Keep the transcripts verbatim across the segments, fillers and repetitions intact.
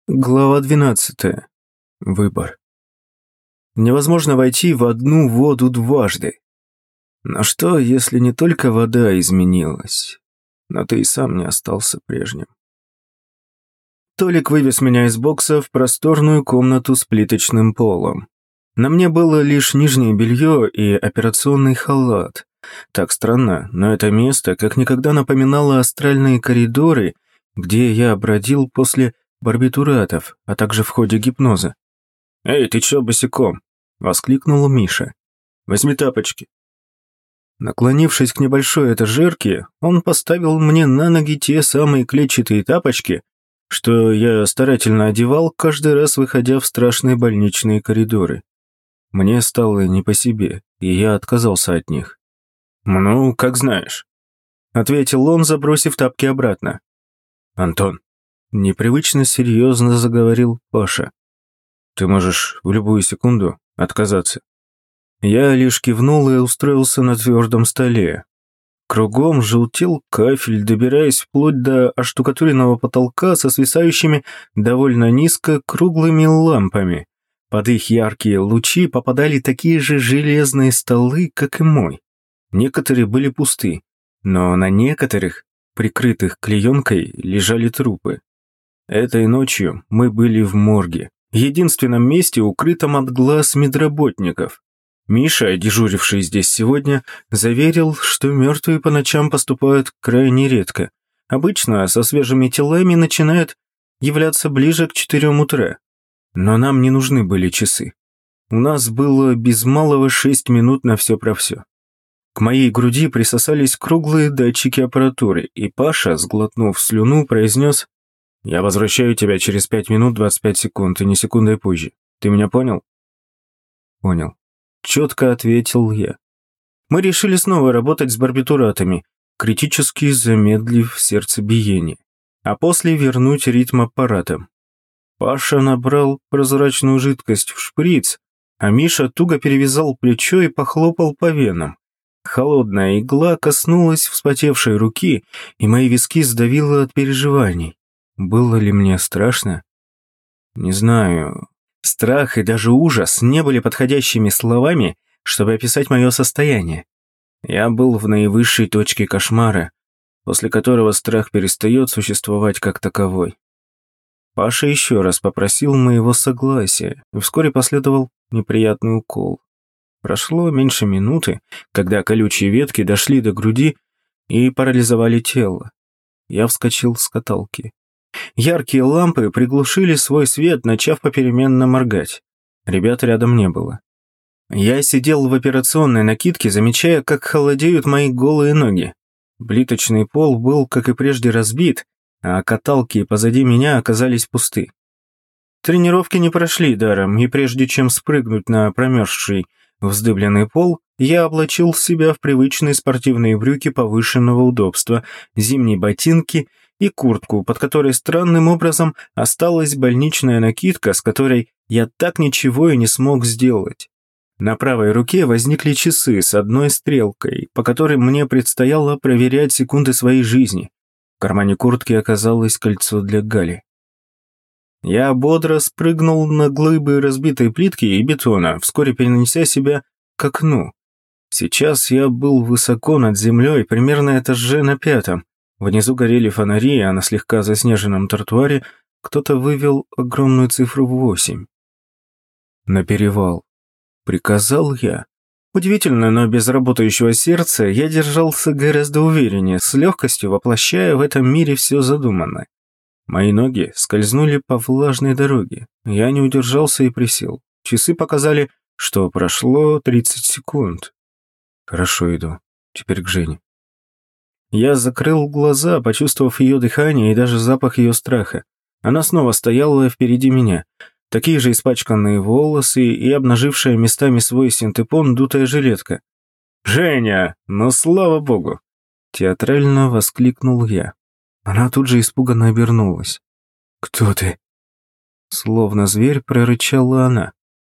Глава двенадцатая. Выбор. Невозможно войти в одну воду дважды. Но что, если не только вода изменилась, но ты и сам не остался прежним? Толик вывез меня из бокса в просторную комнату с плиточным полом. На мне было лишь нижнее белье и операционный халат. Так странно, но это место как никогда напоминало астральные коридоры, где я бродил после барбитуратов, а также в ходе гипноза. «Эй, ты чё босиком?» – воскликнул Миша. «Возьми тапочки». Наклонившись к небольшой этажерке, он поставил мне на ноги те самые клетчатые тапочки, что я старательно одевал каждый раз, выходя в страшные больничные коридоры. Мне стало не по себе, и я отказался от них. «Ну, как знаешь», – ответил он, забросив тапки обратно. «Антон», – непривычно серьезно заговорил Паша, «ты можешь в любую секунду отказаться». Я лишь кивнул и устроился на твердом столе. Кругом желтел кафель, добираясь вплоть до оштукатуренного потолка со свисающими довольно низко круглыми лампами. Под их яркие лучи попадали такие же железные столы, как и мой. Некоторые были пусты, но на некоторых, прикрытых клеенкой, лежали трупы. Этой ночью мы были в морге, единственном месте, укрытом от глаз медработников. Миша, дежуривший здесь сегодня, заверил, что мертвые по ночам поступают крайне редко. Обычно со свежими телами начинают являться ближе к четырем утра. Но нам не нужны были часы. У нас было без малого шесть минут на все про все. К моей груди присосались круглые датчики аппаратуры, и Паша, сглотнув слюну, произнес: «Я возвращаю тебя через пять минут двадцать пять секунд, и не секундой позже. Ты меня понял?» «Понял», — четко ответил я. Мы решили снова работать с барбитуратами, критически замедлив сердцебиение, а после вернуть ритм аппаратам. Паша набрал прозрачную жидкость в шприц, а Миша туго перевязал плечо и похлопал по венам. Холодная игла коснулась вспотевшей руки, и мои виски сдавило от переживаний. Было ли мне страшно? Не знаю. Страх и даже ужас не были подходящими словами, чтобы описать мое состояние. Я был в наивысшей точке кошмара, после которого страх перестает существовать как таковой. Паша еще раз попросил моего согласия, и вскоре последовал неприятный укол. Прошло меньше минуты, когда колючие ветки дошли до груди и парализовали тело. Я вскочил с каталки. Яркие лампы приглушили свой свет, начав попеременно моргать. Ребят рядом не было. Я сидел в операционной накидке, замечая, как холодеют мои голые ноги. Плиточный пол был, как и прежде, разбит, а каталки позади меня оказались пусты. Тренировки не прошли даром, и прежде чем спрыгнуть на промерзший вздыбленный пол, я облачил себя в привычные спортивные брюки повышенного удобства, зимние ботинки и куртку, под которой странным образом осталась больничная накидка, с которой я так ничего и не смог сделать. На правой руке возникли часы с одной стрелкой, по которой мне предстояло проверять секунды своей жизни. В кармане куртки оказалось кольцо для Гали. Я бодро спрыгнул на глыбы разбитой плитки и бетона, вскоре перенеся себя к окну. Сейчас я был высоко над землей, примерно этаже на пятом. Внизу горели фонари, а на слегка заснеженном тротуаре кто-то вывел огромную цифру восемь. «На перевал», — приказал я. Удивительно, но без работающего сердца я держался гораздо увереннее, с легкостью воплощая в этом мире все задуманное. Мои ноги скользнули по влажной дороге. Я не удержался и присел. Часы показали, что прошло тридцать секунд. Хорошо, иду. Теперь к Жене. Я закрыл глаза, почувствовав ее дыхание и даже запах ее страха. Она снова стояла впереди меня. Такие же испачканные волосы и обнажившая местами свой синтепон дутая жилетка. «Женя! Ну, слава богу!» Театрально воскликнул я. Она тут же испуганно обернулась. «Кто ты?» Словно зверь прорычала она.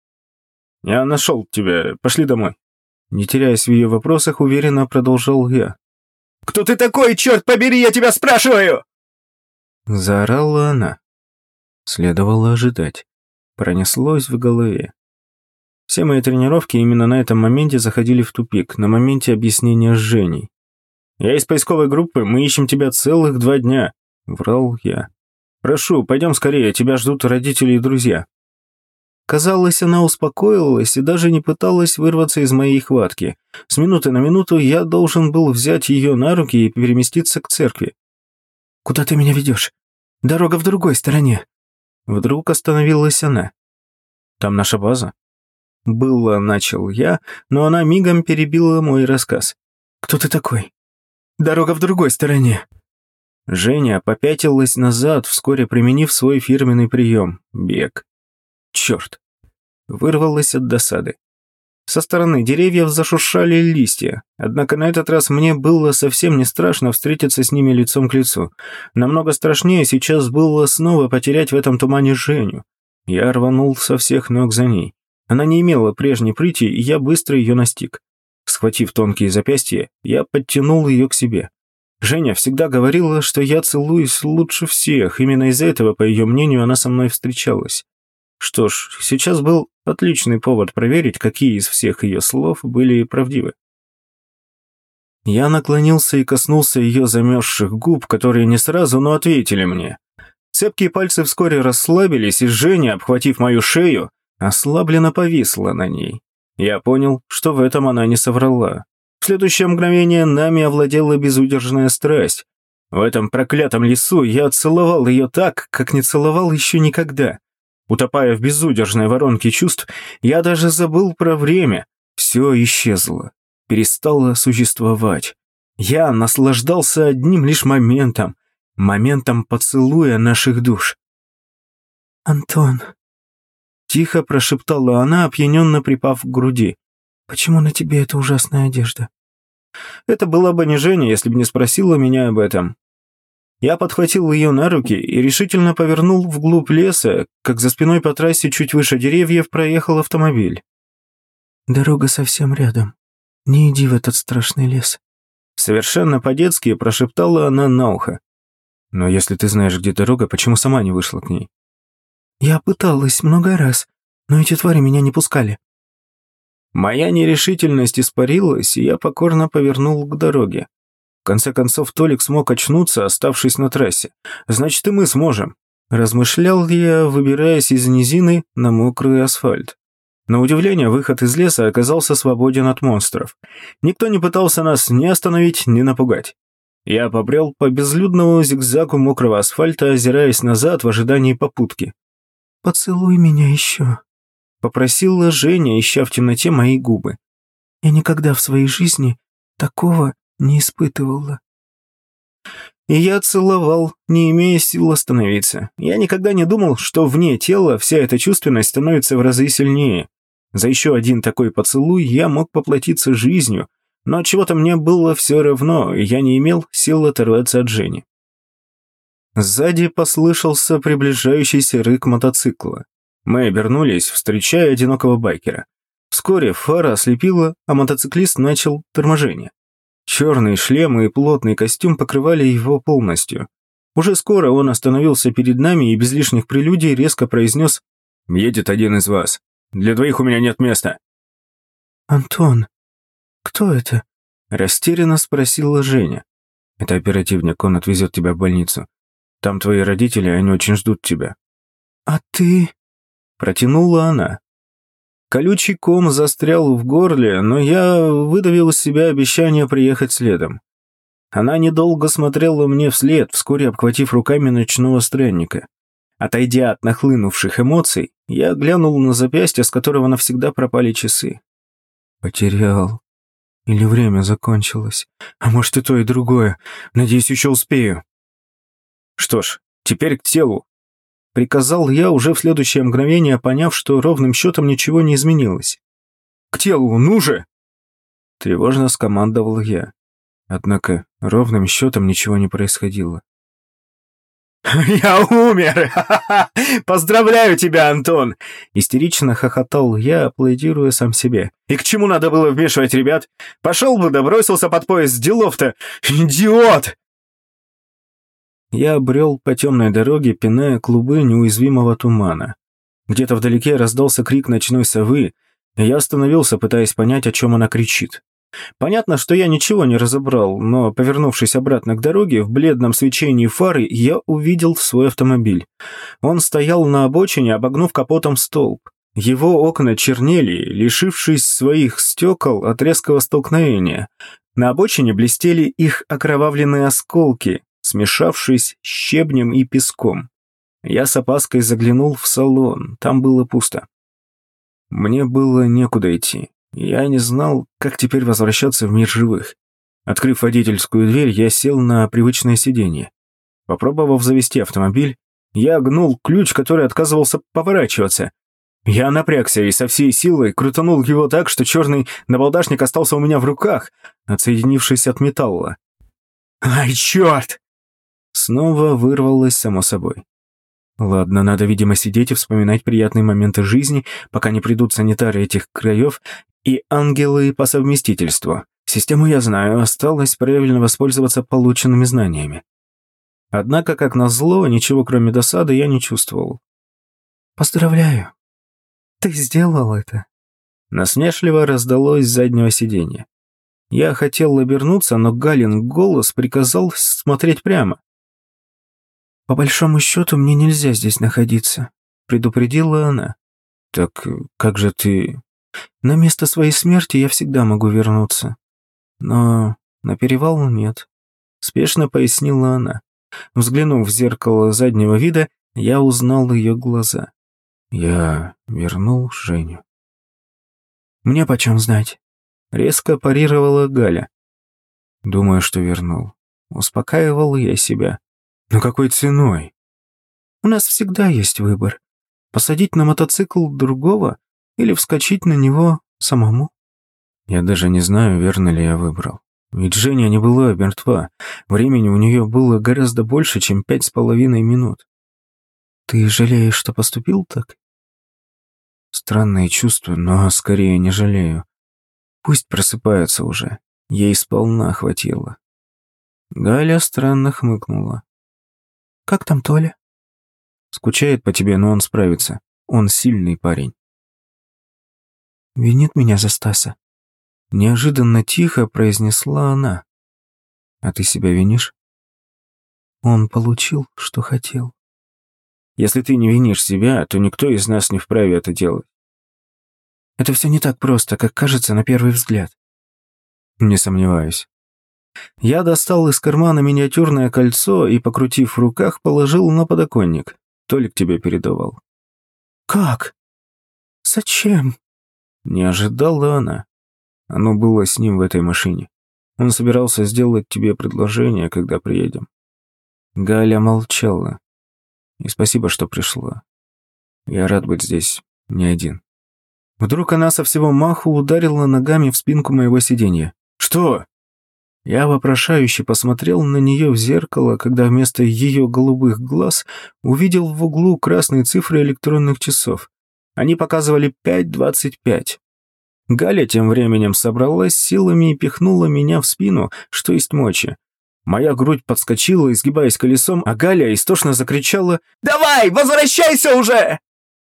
«Я нашел тебя. Пошли домой». Не теряясь в ее вопросах, уверенно продолжал я. «Кто ты такой, черт побери, я тебя спрашиваю?» Заорала она. Следовало ожидать. Пронеслось в голове. Все мои тренировки именно на этом моменте заходили в тупик, на моменте объяснения с Женей. «Я из поисковой группы, мы ищем тебя целых два дня», — врал я. «Прошу, пойдем скорее, тебя ждут родители и друзья». Казалось, она успокоилась и даже не пыталась вырваться из моей хватки. С минуты на минуту я должен был взять ее на руки и переместиться к церкви. «Куда ты меня ведешь? Дорога в другой стороне». Вдруг остановилась она. «Там наша база?» Было, начал я, но она мигом перебила мой рассказ. «Кто ты такой? Дорога в другой стороне». Женя попятилась назад, вскоре применив свой фирменный прием – бег. Черт! Вырвалась от досады. Со стороны деревьев зашуршали листья, однако на этот раз мне было совсем не страшно встретиться с ними лицом к лицу. Намного страшнее сейчас было снова потерять в этом тумане Женю. Я рванул со всех ног за ней. Она не имела прежней прыти, и я быстро ее настиг. Схватив тонкие запястья, я подтянул ее к себе. Женя всегда говорила, что я целуюсь лучше всех, именно из-за этого, по ее мнению, она со мной встречалась. Что ж, сейчас был отличный повод проверить, какие из всех ее слов были правдивы. Я наклонился и коснулся ее замерзших губ, которые не сразу, но ответили мне. Цепкие пальцы вскоре расслабились, и Женя, обхватив мою шею, ослабленно повисла на ней. Я понял, что в этом она не соврала. В следующее мгновение нами овладела безудержная страсть. В этом проклятом лесу я целовал ее так, как не целовал еще никогда. Утопая в безудержной воронке чувств, я даже забыл про время. Все исчезло, перестало существовать. Я наслаждался одним лишь моментом, моментом поцелуя наших душ. «Антон», — тихо прошептала она, опьяненно припав к груди. «Почему на тебе эта ужасная одежда?» Это была бы не Женя, если бы не спросила меня об этом. Я подхватил ее на руки и решительно повернул вглубь леса, как за спиной по трассе чуть выше деревьев проехал автомобиль. «Дорога совсем рядом. Не иди в этот страшный лес». Совершенно по-детски прошептала она на ухо. «Но если ты знаешь, где дорога, почему сама не вышла к ней?» «Я пыталась много раз, но эти твари меня не пускали». Моя нерешительность испарилась, и я покорно повернул к дороге. В конце концов, Толик смог очнуться, оставшись на трассе. Значит, и мы сможем. Размышлял я, выбираясь из низины на мокрый асфальт. На удивление, выход из леса оказался свободен от монстров. Никто не пытался нас ни остановить, ни напугать. Я побрел по безлюдному зигзагу мокрого асфальта, озираясь назад в ожидании попутки. «Поцелуй меня еще», — попросила Женя, ища в темноте мои губы. «Я никогда в своей жизни такого не испытывала». И я целовал, не имея сил остановиться. Я никогда не думал, что вне тела вся эта чувственность становится в разы сильнее. За еще один такой поцелуй я мог поплатиться жизнью, но отчего-то мне было все равно, и я не имел сил оторваться от Жени. Сзади послышался приближающийся рык мотоцикла. Мы обернулись, встречая одинокого байкера. Вскоре фара ослепила, а мотоциклист начал торможение. Черный шлем и плотный костюм покрывали его полностью. Уже скоро он остановился перед нами и без лишних прелюдий резко произнес: «Едет один из вас. Для двоих у меня нет места». «Антон, кто это?» – растерянно спросила Женя. «Это оперативник, он отвезет тебя в больницу. Там твои родители, они очень ждут тебя». «А ты?» – протянула она. Колючий ком застрял в горле, но я выдавил из себя обещание приехать следом. Она недолго смотрела мне вслед, вскоре обхватив руками ночного странника. Отойдя от нахлынувших эмоций, я глянул на запястье, с которого навсегда пропали часы. Потерял. Или время закончилось. А может и то, и другое. Надеюсь, еще успею. Что ж, теперь к телу. Приказал я уже в следующее мгновение, поняв, что ровным счетом ничего не изменилось. «К телу, ну же!» Тревожно скомандовал я. Однако ровным счетом ничего не происходило. «Я умер! Поздравляю тебя, Антон!» Истерично хохотал я, аплодируя сам себе. «И к чему надо было вмешивать ребят? Пошел бы да бросился под поезд, делов-то! Идиот!» Я брел по темной дороге, пиная клубы неуязвимого тумана. Где-то вдалеке раздался крик ночной совы, и я остановился, пытаясь понять, о чем она кричит. Понятно, что я ничего не разобрал, но, повернувшись обратно к дороге, в бледном свечении фары я увидел свой автомобиль. Он стоял на обочине, обогнув капотом столб. Его окна чернели, лишившись своих стекол от резкого столкновения. На обочине блестели их окровавленные осколки, смешавшись с щебнем и песком. Я с опаской заглянул в салон, там было пусто. Мне было некуда идти. Я не знал, как теперь возвращаться в мир живых. Открыв водительскую дверь, я сел на привычное сиденье. Попробовав завести автомобиль, я гнул ключ, который отказывался поворачиваться. Я напрягся и со всей силой крутанул его так, что черный набалдашник остался у меня в руках, отсоединившись от металла. «Ай, черт!» Снова вырвалось само собой. Ладно, надо, видимо, сидеть и вспоминать приятные моменты жизни, пока не придут санитары этих краев и ангелы по совместительству. Систему я знаю, осталось правильно воспользоваться полученными знаниями. Однако, как назло, ничего кроме досады я не чувствовал. «Поздравляю, ты сделал это!» Насмешливо раздалось с заднего сиденья. Я хотел обернуться, но Галин голос приказал смотреть прямо. «По большому счету, мне нельзя здесь находиться», — предупредила она. «Так как же ты...» «На место своей смерти я всегда могу вернуться. Но на перевал нет», — спешно пояснила она. Взглянув в зеркало заднего вида, я узнал ее глаза. «Я вернул Женю». «Мне почем знать?» — резко парировала Галя. «Думаю, что вернул». Успокаивал я себя. «Но какой ценой?» «У нас всегда есть выбор. Посадить на мотоцикл другого или вскочить на него самому». Я даже не знаю, верно ли я выбрал. Ведь Женя не была мертва. Времени у нее было гораздо больше, чем пять с половиной минут. «Ты жалеешь, что поступил так?» Странные чувства, но скорее не жалею. Пусть просыпается уже. Ей сполна хватило. Галя странно хмыкнула. «Как там Толя?» «Скучает по тебе, но он справится. Он сильный парень». «Винит меня за Стаса?» Неожиданно тихо произнесла она. «А ты себя винишь?» «Он получил, что хотел». «Если ты не винишь себя, то никто из нас не вправе это делать». «Это все не так просто, как кажется на первый взгляд». «Не сомневаюсь». Я достал из кармана миниатюрное кольцо и, покрутив в руках, положил на подоконник. Толик тебе передавал. «Как? Зачем?» Не ожидала она. Оно было с ним в этой машине. Он собирался сделать тебе предложение, когда приедем. Галя молчала. И спасибо, что пришла. Я рад быть здесь не один. Вдруг она со всего маху ударила ногами в спинку моего сиденья. «Что?» Я вопрошающе посмотрел на нее в зеркало, когда вместо ее голубых глаз увидел в углу красные цифры электронных часов. Они показывали пять двадцать пять. Галя тем временем собралась силами и пихнула меня в спину, что есть мочи. Моя грудь подскочила, изгибаясь колесом, а Галя истошно закричала: «Давай, возвращайся уже!»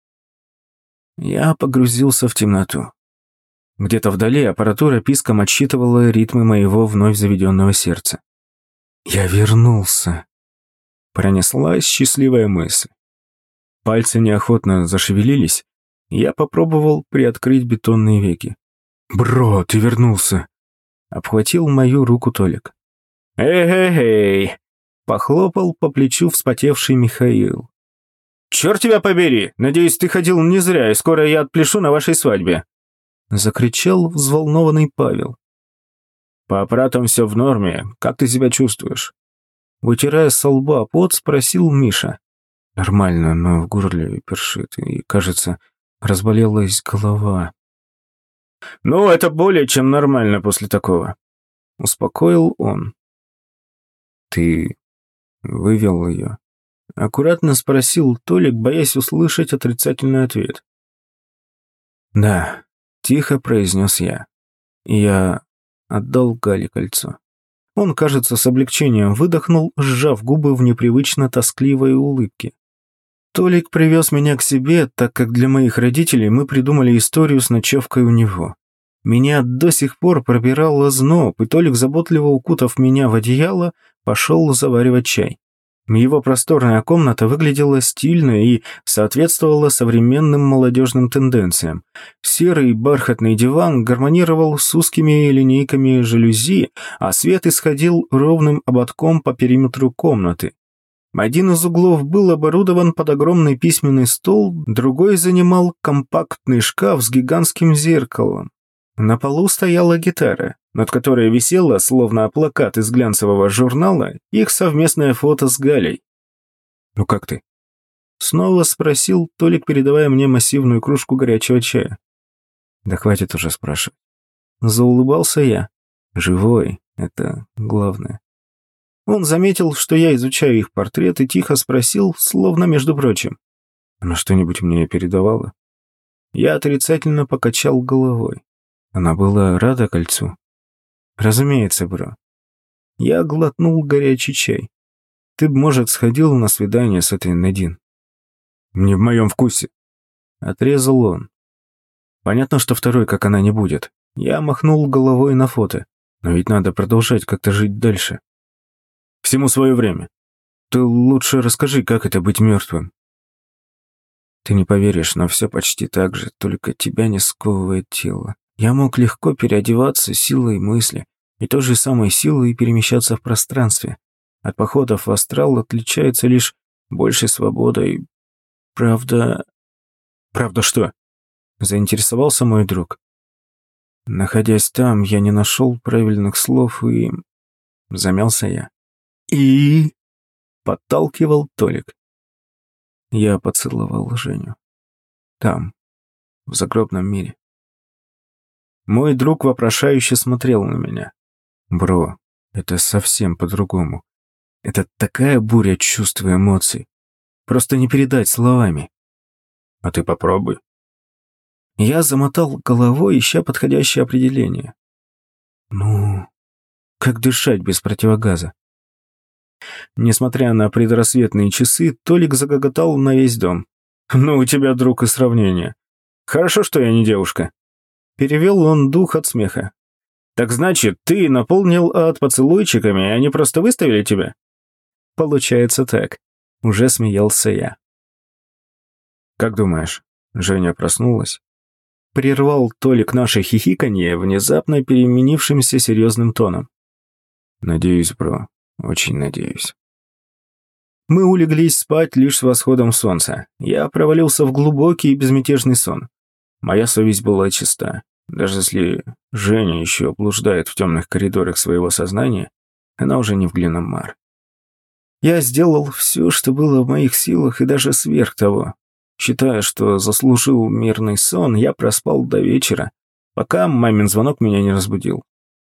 Я погрузился в темноту. Где-то вдали аппаратура писком отсчитывала ритмы моего вновь заведенного сердца. «Я вернулся», — пронеслась счастливая мысль. Пальцы неохотно зашевелились, и я попробовал приоткрыть бетонные веки. «Бро, ты вернулся!» — обхватил мою руку Толик. «Эй-эй-эй!» — похлопал по плечу вспотевший Михаил. «Черт тебя побери! Надеюсь, ты ходил не зря, и скоро я отпляшу на вашей свадьбе!» Закричал взволнованный Павел. «По аппаратам все в норме. Как ты себя чувствуешь?» Вытирая со лба пот, спросил Миша. «Нормально, но в горле першит, и, кажется, разболелась голова». «Ну, это более чем нормально после такого», — успокоил он. «Ты вывел ее?» — аккуратно спросил Толик, боясь услышать отрицательный ответ. «Да», — тихо произнес я. И я отдал Гале кольцо. Он, кажется, с облегчением выдохнул, сжав губы в непривычно тоскливой улыбке. Толик привез меня к себе, так как для моих родителей мы придумали историю с ночевкой у него. Меня до сих пор пробирал озноб, и Толик, заботливо укутав меня в одеяло, пошел заваривать чай. Его просторная комната выглядела стильно и соответствовала современным молодежным тенденциям. Серый бархатный диван гармонировал с узкими линейками жалюзи, а свет исходил ровным ободком по периметру комнаты. Один из углов был оборудован под огромный письменный стол, другой занимал компактный шкаф с гигантским зеркалом. На полу стояла гитара, над которой висело, словно плакат из глянцевого журнала, их совместное фото с Галей. «Ну как ты?» Снова спросил Толик, передавая мне массивную кружку горячего чая. «Да хватит уже спрашивать». Заулыбался я. «Живой, это главное». Он заметил, что я изучаю их портрет, и тихо спросил, словно между прочим. «Она что-нибудь мне передавала?» Я отрицательно покачал головой. Она была рада кольцу? Разумеется, бро. Я глотнул горячий чай. Ты б, может, сходил на свидание с этой Надин? Не в моем вкусе. Отрезал он. Понятно, что второй, как она, не будет. Я махнул головой на фото. Но ведь надо продолжать как-то жить дальше. Всему свое время. Ты лучше расскажи, как это быть мертвым. Ты не поверишь, но все почти так же, только тебя не сковывает тело. Я мог легко переодеваться силой мысли, и той же самой силой перемещаться в пространстве. От походов в астрал отличается лишь большей свободой. Правда... Правда что? Заинтересовался мой друг. Находясь там, я не нашел правильных слов и... Замялся я. И... Подталкивал Толик. Я поцеловал Женю. Там, в загробном мире. Мой друг вопрошающе смотрел на меня. Бро, это совсем по-другому. Это такая буря чувств и эмоций. Просто не передать словами. А ты попробуй. Я замотал головой, ища подходящее определение. Ну, как дышать без противогаза? Несмотря на предрассветные часы, Толик загоготал на весь дом. Ну, у тебя, друг, и сравнение. Хорошо, что я не девушка. Перевел он дух от смеха. «Так значит, ты наполнил ад поцелуйчиками, и они просто выставили тебя?» «Получается так», — уже смеялся я. «Как думаешь, Женя проснулась?» Прервал Толик наше хихиканье внезапно переменившимся серьезным тоном. «Надеюсь, бро, очень надеюсь». Мы улеглись спать лишь с восходом солнца. Я провалился в глубокий и безмятежный сон. Моя совесть была чиста. Даже если Женя еще блуждает в темных коридорах своего сознания, она уже не в Глиномар. Я сделал все, что было в моих силах, и даже сверх того. Считая, что заслужил мирный сон, я проспал до вечера, пока мамин звонок меня не разбудил.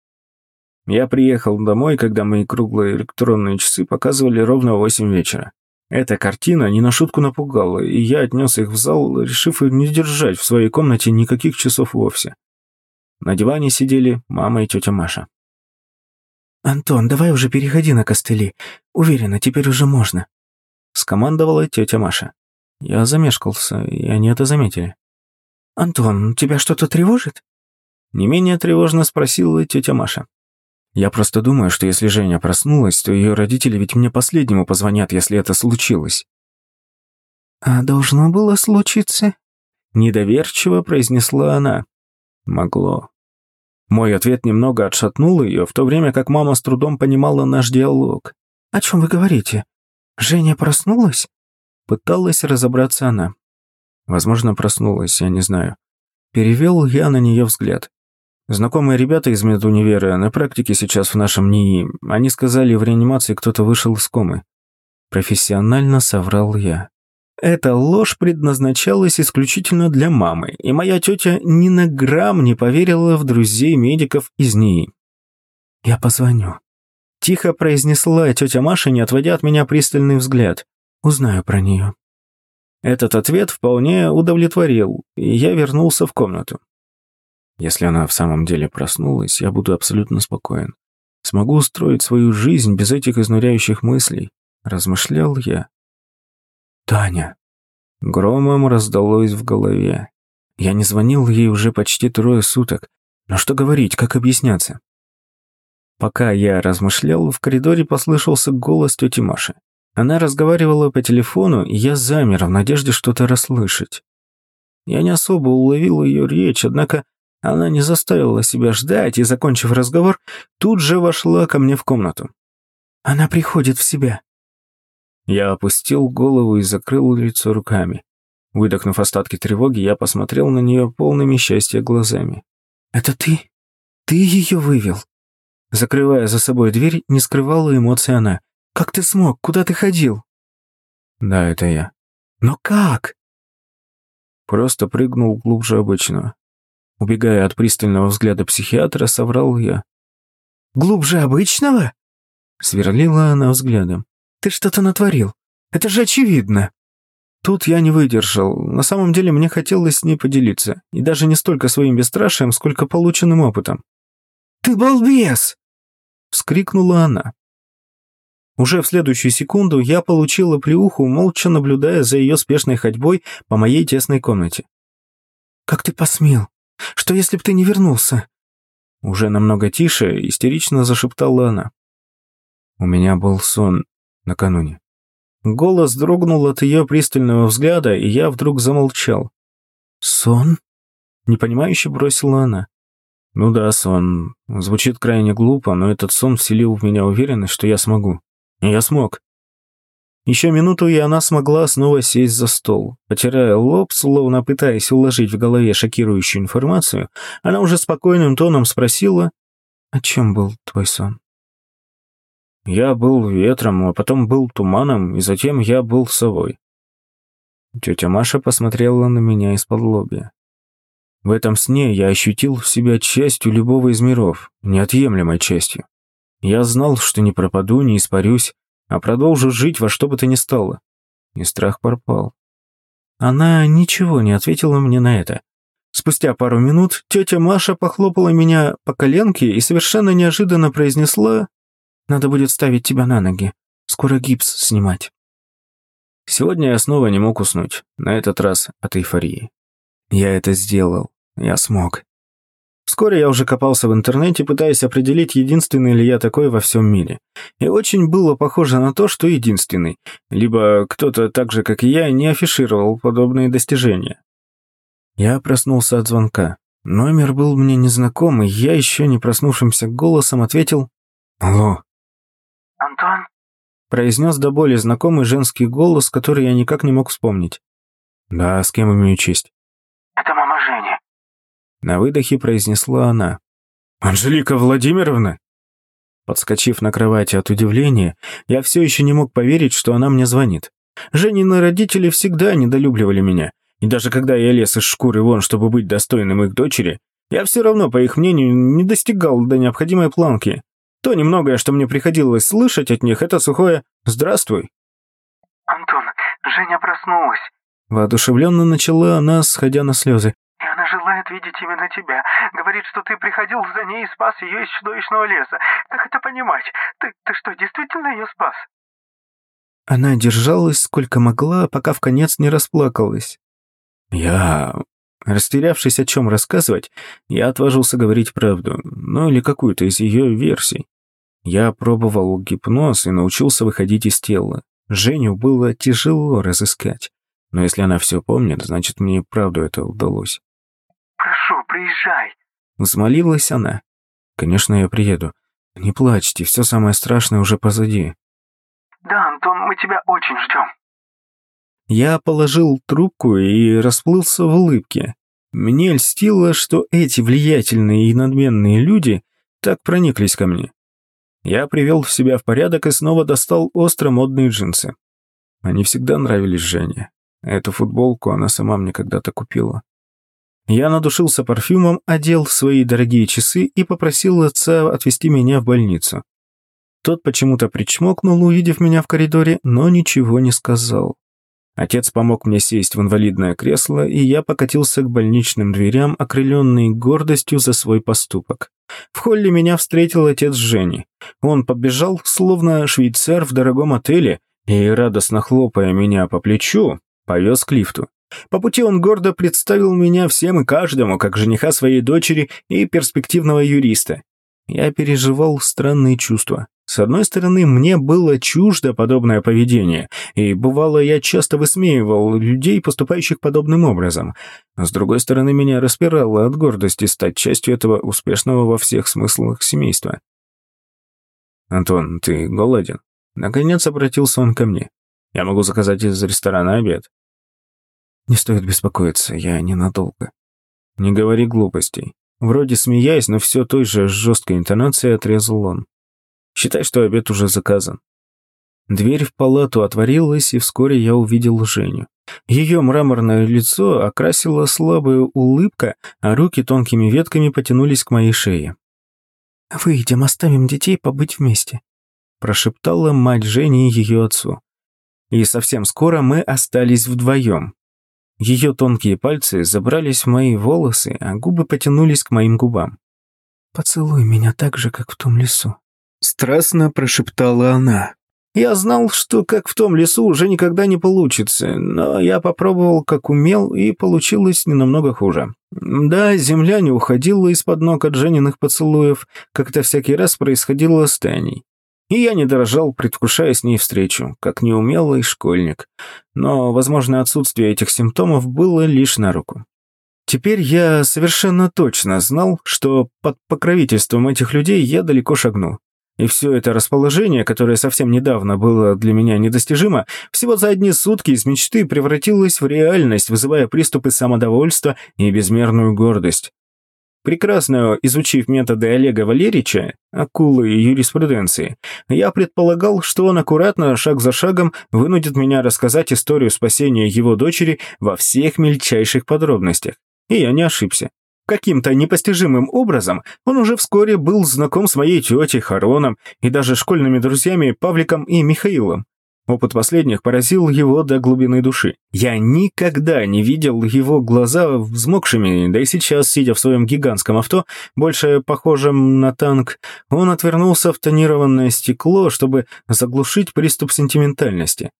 Я приехал домой, когда мои круглые электронные часы показывали ровно восемь вечера. Эта картина не на шутку напугала, и я отнес их в зал, решив не держать в своей комнате никаких часов вовсе. На диване сидели мама и тетя Маша. «Антон, давай уже переходи на костыли. Уверена, теперь уже можно», — скомандовала тетя Маша. Я замешкался, и они это заметили. «Антон, тебя что-то тревожит?» Не менее тревожно спросила тетя Маша. «Я просто думаю, что если Женя проснулась, то ее родители ведь мне последнему позвонят, если это случилось». «А должно было случиться?» Недоверчиво произнесла она. «Могло». Мой ответ немного отшатнул ее, в то время как мама с трудом понимала наш диалог. «О чем вы говорите? Женя проснулась?» Пыталась разобраться она. Возможно, проснулась, я не знаю. Перевел я на нее взгляд. Знакомые ребята из медунивера на практике сейчас в нашем НИИ. Они сказали, в реанимации кто-то вышел из комы. Профессионально соврал я. Эта ложь предназначалась исключительно для мамы, и моя тетя ни на грамм не поверила в друзей-медиков из НИИ. «Я позвоню», – тихо произнесла тетя Маша, не отводя от меня пристальный взгляд. «Узнаю про нее». Этот ответ вполне удовлетворил, и я вернулся в комнату. Если она в самом деле проснулась, я буду абсолютно спокоен. смогу устроить свою жизнь без этих изнуряющих мыслей, размышлял я. Таня. Громом раздалось в голове. Я не звонил ей уже почти трое суток. Но что говорить, как объясняться? Пока я размышлял, в коридоре послышался голос тети Маши. Она разговаривала по телефону, и я замер в надежде что-то расслышать. Я не особо уловил ее речь, однако она не заставила себя ждать и, закончив разговор, тут же вошла ко мне в комнату. «Она приходит в себя». Я опустил голову и закрыл лицо руками. Выдохнув остатки тревоги, я посмотрел на нее полными счастья глазами. «Это ты? Ты ее вывел?» Закрывая за собой дверь, не скрывала эмоций она. «Как ты смог? Куда ты ходил?» «Да, это я». «Но как?» Просто прыгнул глубже обычного. Убегая от пристального взгляда психиатра, соврал я. «Глубже обычного?» Сверлила она взглядом. «Ты что-то натворил. Это же очевидно». Тут я не выдержал. На самом деле мне хотелось с ней поделиться. И даже не столько своим бесстрашием, сколько полученным опытом. «Ты балбес!» Вскрикнула она. Уже в следующую секунду я получил оплеуху, молча наблюдая за ее спешной ходьбой по моей тесной комнате. «Как ты посмел? Что если б ты не вернулся?» Уже намного тише, истерично зашептала она. У меня был сон накануне. Голос дрогнул от ее пристального взгляда, и я вдруг замолчал. «Сон?» Непонимающе бросила она. «Ну да, сон. Звучит крайне глупо, но этот сон вселил в меня уверенность, что я смогу. И я смог». Еще минуту, и она смогла снова сесть за стол. Потирая лоб, словно пытаясь уложить в голове шокирующую информацию, она уже спокойным тоном спросила, «О чем был твой сон?» «Я был ветром, а потом был туманом, и затем я был совой». Тетя Маша посмотрела на меня из-под лобья. В этом сне я ощутил себя частью любого из миров, неотъемлемой частью. Я знал, что не пропаду, не испарюсь, а продолжу жить во что бы то ни стало. И страх пропал. Она ничего не ответила мне на это. Спустя пару минут тетя Маша похлопала меня по коленке и совершенно неожиданно произнесла: «Надо будет ставить тебя на ноги. Скоро гипс снимать». Сегодня я снова не мог уснуть, на этот раз от эйфории. Я это сделал. Я смог. Вскоре я уже копался в интернете, пытаясь определить, единственный ли я такой во всем мире. И очень было похоже на то, что единственный. Либо кто-то так же, как и я, не афишировал подобные достижения. Я проснулся от звонка. Номер был мне незнакомый, я еще не проснувшимся голосом ответил: «Алло». «Антон?» Произнес до боли знакомый женский голос, который я никак не мог вспомнить. «Да, с кем имею честь?» «Это мама Жени». На выдохе произнесла она. «Анжелика Владимировна?» Подскочив на кровати от удивления, я все еще не мог поверить, что она мне звонит. Женины родители всегда недолюбливали меня, и даже когда я лез из шкуры вон, чтобы быть достойным их дочери, я все равно, по их мнению, не достигал до необходимой планки. То немногое, что мне приходилось слышать от них, это сухое «здравствуй». «Антон, Женя проснулась». Воодушевленно начала она, сходя на слезы. «И она желает видеть именно тебя. Говорит, что ты приходил за ней и спас ее из чудовищного леса. Как это понимать? Ты, ты что, действительно ее спас?» Она держалась сколько могла, пока вконец не расплакалась. Я... Растерявшись, о чем рассказывать, я отважился говорить правду, ну или какую-то из ее версий. Я пробовал гипноз и научился выходить из тела. Женю было тяжело разыскать, но если она все помнит, значит, мне и правду это удалось. «Прошу, приезжай», — взмолилась она. «Конечно, я приеду. Не плачьте, все самое страшное уже позади». «Да, Антон, мы тебя очень ждем». Я положил трубку и расплылся в улыбке. Мне льстило, что эти влиятельные и надменные люди так прониклись ко мне. Я привел себя в порядок и снова достал остро модные джинсы. Они всегда нравились Жене. Эту футболку она сама мне когда-то купила. Я надушился парфюмом, одел свои дорогие часы и попросил отца отвезти меня в больницу. Тот почему-то причмокнул, увидев меня в коридоре, но ничего не сказал. Отец помог мне сесть в инвалидное кресло, и я покатился к больничным дверям, окрыленный гордостью за свой поступок. В холле меня встретил отец Жени. Он побежал, словно швейцар в дорогом отеле, и, радостно хлопая меня по плечу, повез к лифту. По пути он гордо представил меня всем и каждому, как жениха своей дочери и перспективного юриста. Я переживал странные чувства. С одной стороны, мне было чуждо подобное поведение, и бывало, я часто высмеивал людей, поступающих подобным образом. С другой стороны, меня распирало от гордости стать частью этого успешного во всех смыслах семейства. «Антон, ты голоден?» Наконец обратился он ко мне. «Я могу заказать из ресторана обед». «Не стоит беспокоиться, я ненадолго». «Не говори глупостей». Вроде смеясь, но все той же жесткой интонацией отрезал он. «Считай, что обед уже заказан». Дверь в палату отворилась, и вскоре я увидел Женю. Ее мраморное лицо окрасила слабая улыбка, а руки тонкими ветками потянулись к моей шее. «Выйдем, оставим детей побыть вместе», – прошептала мать Жени ее отцу. И совсем скоро мы остались вдвоем. Ее тонкие пальцы забрались в мои волосы, а губы потянулись к моим губам. «Поцелуй меня так же, как в том лесу», – страстно прошептала она. Я знал, что как в том лесу уже никогда не получится, но я попробовал как умел, и получилось не намного хуже. Да, земля не уходила из-под ног от Жениных поцелуев, как это всякий раз происходило с Таней. И я не дрожал, предвкушая с ней встречу, как неумелый школьник. Но, возможно, отсутствие этих симптомов было лишь на руку. Теперь я совершенно точно знал, что под покровительством этих людей я далеко шагну. И все это расположение, которое совсем недавно было для меня недостижимо, всего за одни сутки из мечты превратилось в реальность, вызывая приступы самодовольства и безмерную гордость. Прекрасно изучив методы Олега Валерьевича, акулы и юриспруденции, я предполагал, что он аккуратно, шаг за шагом, вынудит меня рассказать историю спасения его дочери во всех мельчайших подробностях. И я не ошибся. Каким-то непостижимым образом он уже вскоре был знаком с моей тетей Хароном и даже школьными друзьями Павликом и Михаилом. Опыт последних поразил его до глубины души. Я никогда не видел его глаза взмокшими, да и сейчас, сидя в своем гигантском авто, больше похожем на танк, он отвернулся в тонированное стекло, чтобы заглушить приступ сентиментальности.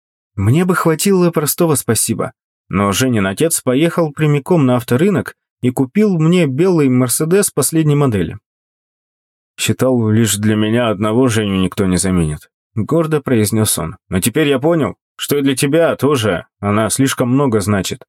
Мне бы хватило простого спасибо, но Женин отец поехал прямиком на авторынок и купил мне белый «Мерседес» последней модели. «Считал, лишь для меня одного Женю никто не заменит», — гордо произнес он. «Но теперь я понял, что и для тебя тоже она слишком много значит».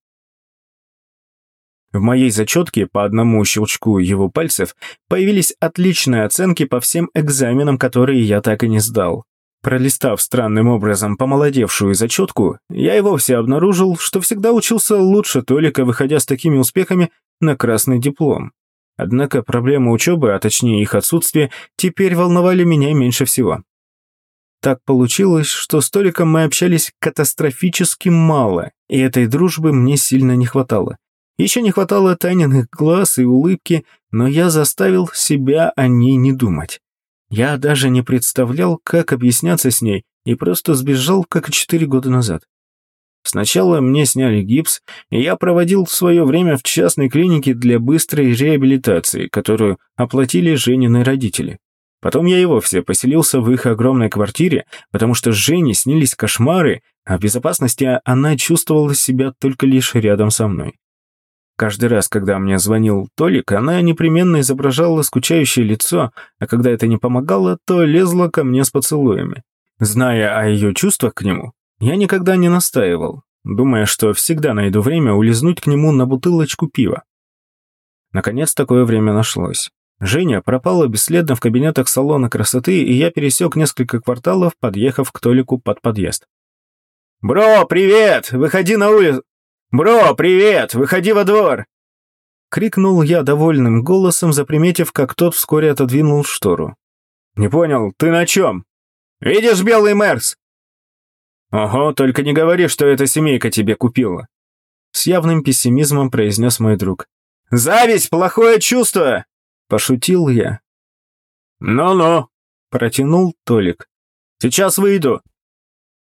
В моей зачетке по одному щелчку его пальцев появились отличные оценки по всем экзаменам, которые я так и не сдал. Пролистав странным образом помолодевшую зачетку, я и вовсе обнаружил, что всегда учился лучше Толика, выходя с такими успехами на красный диплом. Однако проблемы учебы, а точнее их отсутствие, теперь волновали меня меньше всего. Так получилось, что с Толиком мы общались катастрофически мало, и этой дружбы мне сильно не хватало. Еще не хватало Таниных глаз и улыбки, но я заставил себя о ней не думать. Я даже не представлял, как объясняться с ней, и просто сбежал, как и четыре года назад. Сначала мне сняли гипс, и я проводил свое время в частной клинике для быстрой реабилитации, которую оплатили Женины родители. Потом я и вовсе поселился в их огромной квартире, потому что Жене снились кошмары, а в безопасности она чувствовала себя только лишь рядом со мной. Каждый раз, когда мне звонил Толик, она непременно изображала скучающее лицо, а когда это не помогало, то лезла ко мне с поцелуями. Зная о ее чувствах к нему, я никогда не настаивал, думая, что всегда найду время улизнуть к нему на бутылочку пива. Наконец, такое время нашлось. Женя пропала бесследно в кабинетах салона красоты, и я пересек несколько кварталов, подъехав к Толику под подъезд. «Бро, привет! Выходи на улицу! Бро, привет! Выходи во двор!» Крикнул я довольным голосом, заприметив, как тот вскоре отодвинул штору. «Не понял, ты на чем? Видишь белый Мерс?» «Ого, только не говори, что эта семейка тебе купила!» С явным пессимизмом произнес мой друг. «Зависть – плохое чувство!» – пошутил я. «Ну-ну!» – протянул Толик. «Сейчас выйду!»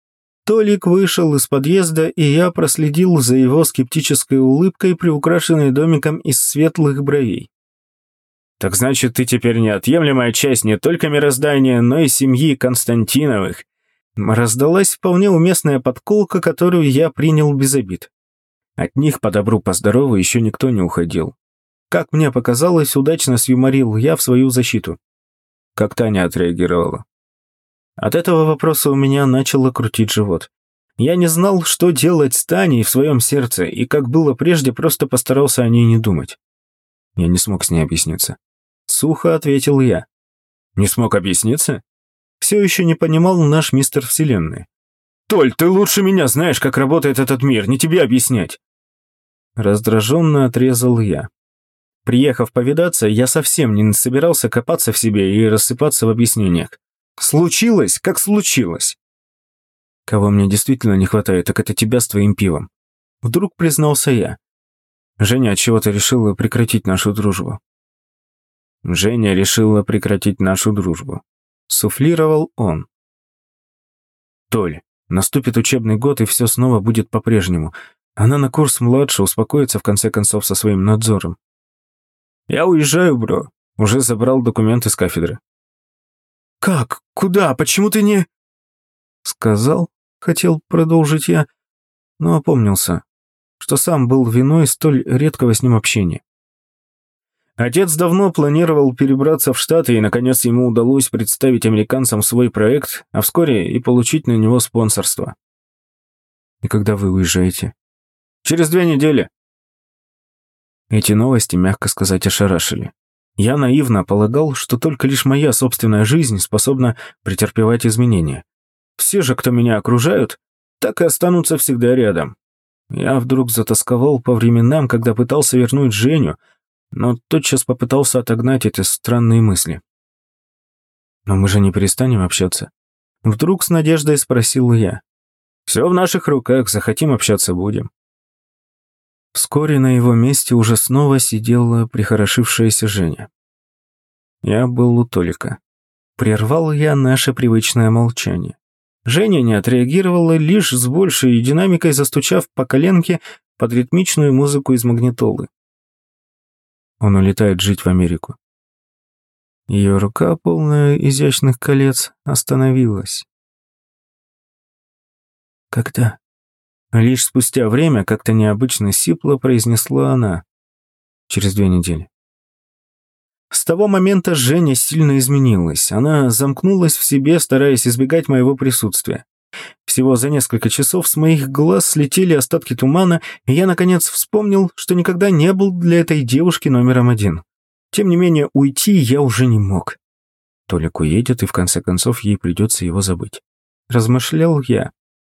Толик вышел из подъезда, и я проследил за его скептической улыбкой, приукрашенной домиком из светлых бровей. «Так значит, ты теперь неотъемлемая часть не только мироздания, но и семьи Константиновых». Раздалась вполне уместная подколка, которую я принял без обид. От них по добру, по здорову еще никто не уходил. Как мне показалось, удачно сюморил я в свою защиту. Как Таня отреагировала? От этого вопроса у меня начало крутить живот. Я не знал, что делать с Таней в своем сердце, и, как было прежде, просто постарался о ней не думать. Я не смог с ней объясниться. Сухо ответил я. Не смог объясниться? Все еще не понимал наш мистер Вселенной. «Толь, ты лучше меня знаешь, как работает этот мир, не тебе объяснять!» Раздраженно отрезал я. Приехав повидаться, я совсем не собирался копаться в себе и рассыпаться в объяснениях. Случилось, как случилось. Кого мне действительно не хватает, так это тебя с твоим пивом. Вдруг признался я. Женя отчего-то решила прекратить нашу дружбу. Женя решила прекратить нашу дружбу. Суфлировал он. Толь, наступит учебный год, и все снова будет по-прежнему. Она на курс младше, успокоится в конце концов со своим надзором. Я уезжаю, бро. Уже забрал документы с кафедры. Как? Куда? Почему ты не... Сказал, хотел продолжить я, но опомнился, что сам был виной столь редкого с ним общения. Отец давно планировал перебраться в Штаты, и, наконец, ему удалось представить американцам свой проект, а вскоре и получить на него спонсорство. И когда вы уезжаете? Через две недели. Эти новости, мягко сказать, ошарашили. Я наивно полагал, что только лишь моя собственная жизнь способна претерпевать изменения. Все же, кто меня окружают, так и останутся всегда рядом. Я вдруг затасковал по временам, когда пытался вернуть Женю, но тотчас попытался отогнать эти странные мысли. «Но мы же не перестанем общаться?» Вдруг с надеждой спросил я. «Все в наших руках, захотим общаться будем». Вскоре на его месте уже снова сидела прихорошившаяся Женя. Я был у Толика. Прервал я наше привычное молчание. Женя не отреагировала, лишь с большей динамикой застучав по коленке под ритмичную музыку из магнитолы. Он улетает жить в Америку. Ее рука, полная изящных колец, остановилась. «Когда?» Лишь спустя время, как-то необычно сипло, произнесла она. Через две недели. С того момента Женя сильно изменилась. Она замкнулась в себе, стараясь избегать моего присутствия. Всего за несколько часов с моих глаз слетели остатки тумана, и я, наконец, вспомнил, что никогда не был для этой девушки номером один. Тем не менее, уйти я уже не мог. Толик уедет, и в конце концов ей придется его забыть. Размышлял я.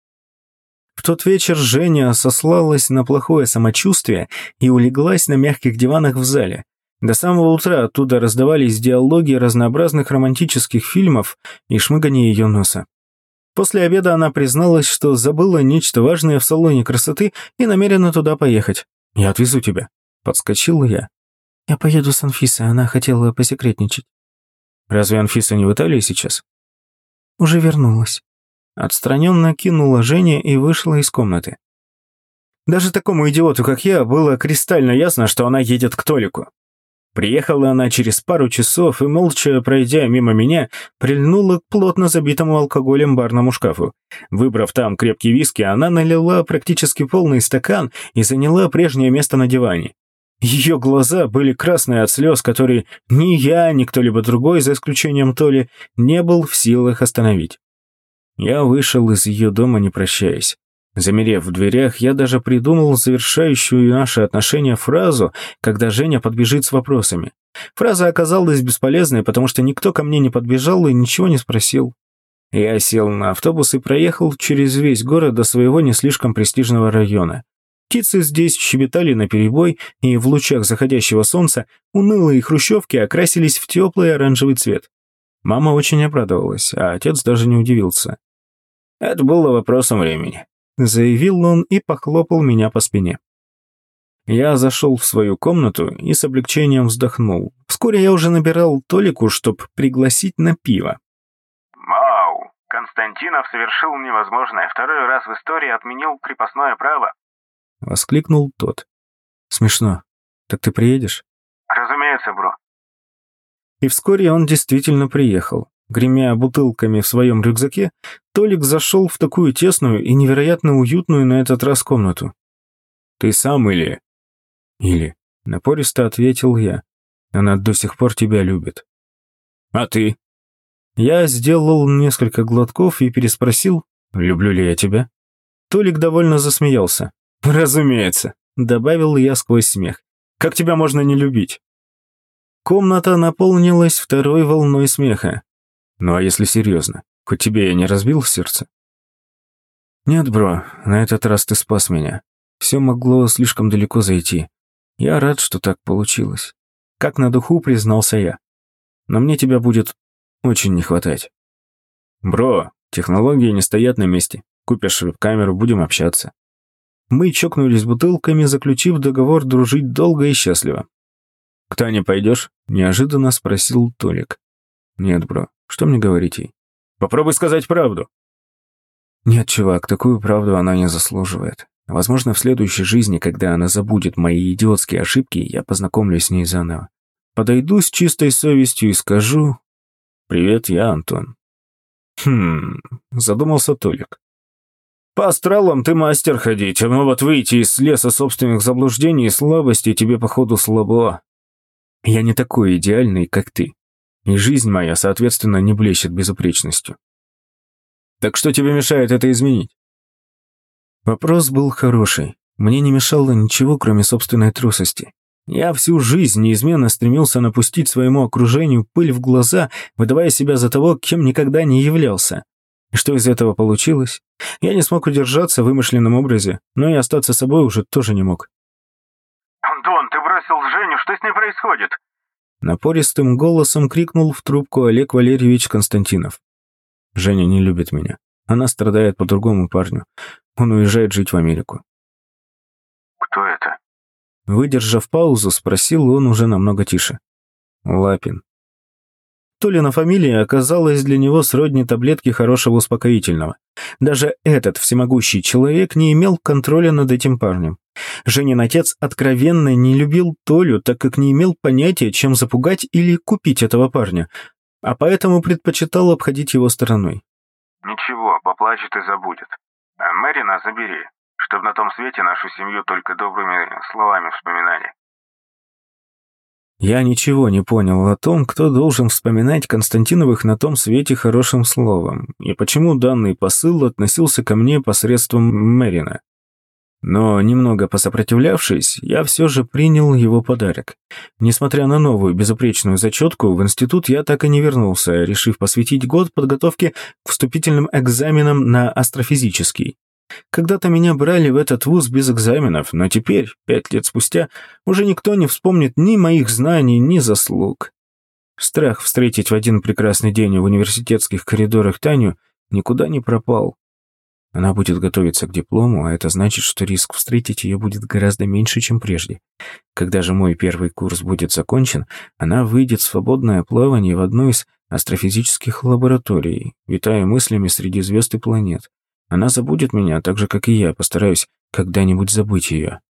В тот вечер Женя сослалась на плохое самочувствие и улеглась на мягких диванах в зале. До самого утра оттуда раздавались диалоги разнообразных романтических фильмов и шмыганье ее носа. После обеда она призналась, что забыла нечто важное в салоне красоты и намерена туда поехать. «Я отвезу тебя», — подскочил я. «Я поеду с Анфисой, она хотела посекретничать». «Разве Анфиса не в Италии сейчас?» «Уже вернулась». Отстраненно кинула Женя и вышла из комнаты. Даже такому идиоту, как я, было кристально ясно, что она едет к Толику. Приехала она через пару часов и, молча пройдя мимо меня, прильнула к плотно забитому алкоголем барному шкафу. Выбрав там крепкий виски, она налила практически полный стакан и заняла прежнее место на диване. Ее глаза были красные от слез, которые ни я, ни кто-либо другой, за исключением Толи, не был в силах остановить. Я вышел из ее дома, не прощаясь. Замерев в дверях, я даже придумал завершающую наши отношения фразу, когда Женя подбежит с вопросами. Фраза оказалась бесполезной, потому что никто ко мне не подбежал и ничего не спросил. Я сел на автобус и проехал через весь город до своего не слишком престижного района. Птицы здесь щебетали наперебой, и в лучах заходящего солнца унылые хрущевки окрасились в теплый оранжевый цвет. Мама очень обрадовалась, а отец даже не удивился. «Это было вопросом времени», — заявил он и похлопал меня по спине. Я зашел в свою комнату и с облегчением вздохнул. Вскоре я уже набирал Толику, чтобы пригласить на пиво. «Мау, Константинов совершил невозможное. Второй раз в истории отменил крепостное право. Воскликнул тот. Смешно. Так ты приедешь? Разумеется, бро. И вскоре он действительно приехал. Гремя бутылками в своем рюкзаке, Толик зашел в такую тесную и невероятно уютную на этот раз комнату. «Ты сам или...» «Или...» — напористо ответил я. «Она до сих пор тебя любит». «А ты?» Я сделал несколько глотков и переспросил, люблю ли я тебя. Толик довольно засмеялся. «Разумеется», — добавил я сквозь смех. «Как тебя можно не любить?» Комната наполнилась второй волной смеха. «Ну а если серьезно, хоть тебе я не разбил сердце?» «Нет, бро, на этот раз ты спас меня. Все могло слишком далеко зайти. Я рад, что так получилось. Как на духу признался я. Но мне тебя будет очень не хватать». «Бро, технологии не стоят на месте. Купишь веб-камеру, будем общаться». Мы чокнулись бутылками, заключив договор дружить долго и счастливо. «К Тане пойдешь?» – неожиданно спросил Толик. «Нет, бро, что мне говорить ей?» «Попробуй сказать правду». «Нет, чувак, такую правду она не заслуживает. Возможно, в следующей жизни, когда она забудет мои идиотские ошибки, я познакомлюсь с ней заново. Подойду с чистой совестью и скажу: «Привет, я Антон». «Хм...» – задумался Толик. «По астралам ты мастер ходить, но вот выйти из леса собственных заблуждений и слабостей тебе, походу, слабо. Я не такой идеальный, как ты, и жизнь моя, соответственно, не блещет безупречностью. Так что тебе мешает это изменить?» Вопрос был хороший. Мне не мешало ничего, кроме собственной трусости. Я всю жизнь неизменно стремился напустить своему окружению пыль в глаза, выдавая себя за того, кем никогда не являлся. И что из этого получилось? Я не смог удержаться в вымышленном образе, но и остаться собой уже тоже не мог. «Антон, ты бросил Женю, что с ней происходит?» Напористым голосом крикнул в трубку Олег Валерьевич Константинов. «Женя не любит меня. Она страдает по другому парню. Он уезжает жить в Америку». «Кто это?» Выдержав паузу, спросил он уже намного тише. «Лапин». Толина фамилия оказалась для него сродни таблетки хорошего успокоительного. Даже этот всемогущий человек не имел контроля над этим парнем. Женин отец откровенно не любил Толю, так как не имел понятия, чем запугать или купить этого парня, а поэтому предпочитал обходить его стороной. «Ничего, поплачет и забудет. А Мэрина забери, чтобы на том свете нашу семью только добрыми словами вспоминали». Я ничего не понял о том, кто должен вспоминать Константиновых на том свете хорошим словом, и почему данный посыл относился ко мне посредством Мэрина. Но, немного посопротивлявшись, я все же принял его подарок. Несмотря на новую безупречную зачетку, в институт я так и не вернулся, решив посвятить год подготовке к вступительным экзаменам на астрофизический. Когда-то меня брали в этот вуз без экзаменов, но теперь, пять лет спустя, уже никто не вспомнит ни моих знаний, ни заслуг. Страх встретить в один прекрасный день в университетских коридорах Таню никуда не пропал. Она будет готовиться к диплому, а это значит, что риск встретить ее будет гораздо меньше, чем прежде. Когда же мой первый курс будет закончен, она выйдет в свободное плавание в одну из астрофизических лабораторий, витая мыслями среди звезд и планет. Она забудет меня, так же, как и я постараюсь когда-нибудь забыть ее.